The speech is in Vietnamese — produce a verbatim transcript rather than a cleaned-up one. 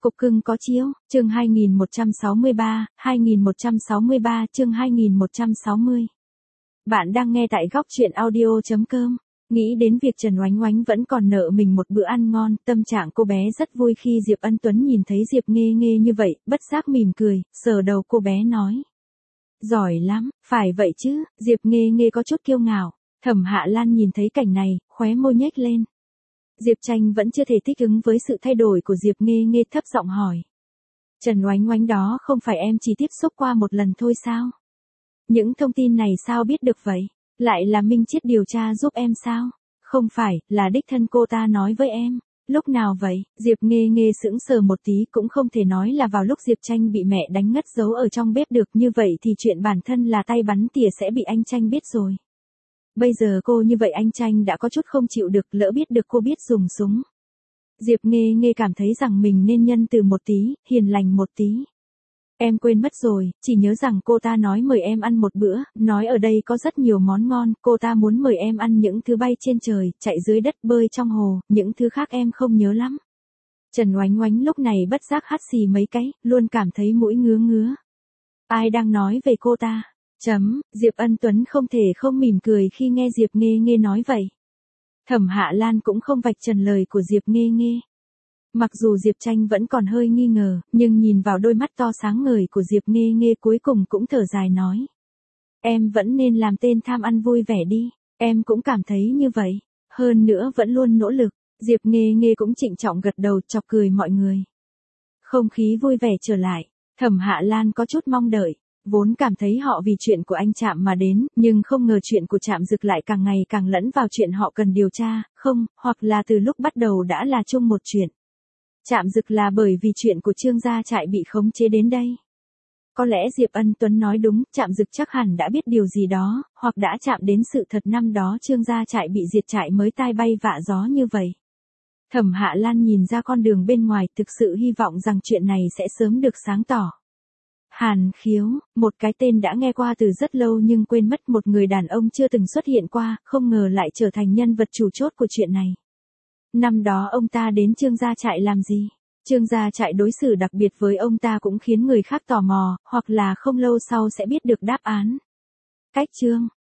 Cục cưng có chiếu, chương hai nghìn một trăm sáu mươi ba, hai nghìn một trăm sáu mươi ba, chương hai nghìn một trăm sáu mươi. Bạn đang nghe tại góc truyện audio chấm com. Nghĩ đến việc Trần Oánh Oánh vẫn còn nợ mình một bữa ăn ngon, tâm trạng cô bé rất vui khi Diệp Ân Tuấn nhìn thấy Diệp Nghê Nghê như vậy, bất giác mỉm cười, sờ đầu cô bé nói. Giỏi lắm, phải vậy chứ, Diệp Nghê Nghê có chút kiêu ngạo. Thẩm Hạ Lan nhìn thấy cảnh này, khóe môi nhếch lên. Diệp Tranh vẫn chưa thể thích ứng với sự thay đổi của Diệp Nghê Nghê, thấp giọng hỏi. Trần Oánh Oánh đó không phải em chỉ tiếp xúc qua một lần thôi sao? Những thông tin này sao biết được vậy? Lại là Minh Chiết điều tra giúp em sao? Không phải, là đích thân cô ta nói với em. Lúc nào vậy? Diệp Nghê Nghê sững sờ một tí, cũng không thể nói là vào lúc Diệp Tranh bị mẹ đánh ngất giấu ở trong bếp được, như vậy thì chuyện bản thân là tay bắn tỉa sẽ bị anh Tranh biết rồi. Bây giờ cô như vậy anh Tranh đã có chút không chịu được, lỡ biết được cô biết dùng súng. Diệp Nghê Nghê cảm thấy rằng mình nên nhân từ một tí, hiền lành một tí. Em quên mất rồi, chỉ nhớ rằng cô ta nói mời em ăn một bữa, nói ở đây có rất nhiều món ngon, cô ta muốn mời em ăn những thứ bay trên trời, chạy dưới đất, bơi trong hồ, những thứ khác em không nhớ lắm. Trần Oánh Oánh lúc này bất giác hắt xì mấy cái, luôn cảm thấy mũi ngứa ngứa. Ai đang nói về cô ta? Chấm, Diệp Ân Tuấn không thể không mỉm cười khi nghe Diệp Nghê Nghê nói vậy. Thẩm Hạ Lan cũng không vạch trần lời của Diệp Nghê Nghê. Mặc dù Diệp Tranh vẫn còn hơi nghi ngờ, nhưng nhìn vào đôi mắt to sáng ngời của Diệp Nghê Nghê cuối cùng cũng thở dài nói. Em vẫn nên làm tên tham ăn vui vẻ đi, em cũng cảm thấy như vậy, hơn nữa vẫn luôn nỗ lực. Diệp Nghê Nghê cũng trịnh trọng gật đầu, chọc cười mọi người. Không khí vui vẻ trở lại, Thẩm Hạ Lan có chút mong đợi. Vốn cảm thấy họ vì chuyện của anh Trạm mà đến, nhưng không ngờ chuyện của Trạm Dực lại càng ngày càng lẫn vào chuyện họ cần điều tra, không, hoặc là từ lúc bắt đầu đã là chung một chuyện. Trạm Dực là bởi vì chuyện của Trương Gia Trại bị khống chế đến đây. Có lẽ Diệp Ân Tuấn nói đúng, Trạm Dực chắc hẳn đã biết điều gì đó, hoặc đã chạm đến sự thật năm đó Trương Gia Trại bị diệt trại mới tai bay vạ gió như vậy. Thẩm Hạ Lan nhìn ra con đường bên ngoài, thực sự hy vọng rằng chuyện này sẽ sớm được sáng tỏ. Hàn Khiếu, một cái tên đã nghe qua từ rất lâu nhưng quên mất, một người đàn ông chưa từng xuất hiện qua, không ngờ lại trở thành nhân vật chủ chốt của chuyện này. Năm đó ông ta đến Trương Gia Trại làm gì? Trương Gia Trại đối xử đặc biệt với ông ta cũng khiến người khác tò mò, hoặc là không lâu sau sẽ biết được đáp án. Cách Trương,